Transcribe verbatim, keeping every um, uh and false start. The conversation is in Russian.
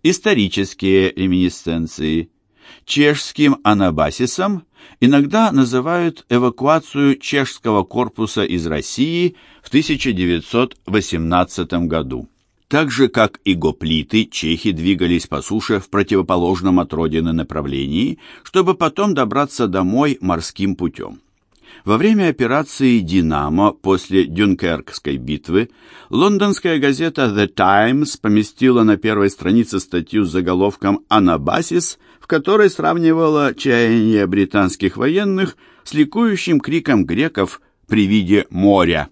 Исторические реминисценции. Чешским анабасисом иногда называют эвакуацию чешского корпуса из России в тысяча девятьсот восемнадцатом году. Так же, как и гоплиты, чехи двигались по суше в противоположном от родины направлении, чтобы потом добраться домой морским путем. Во время операции «Динамо» после Дюнкеркской битвы лондонская газета «The Times» поместила на первой странице статью с заголовком «Анабасис», в которой сравнивала чаяние британских военных с ликующим криком греков при виде моря.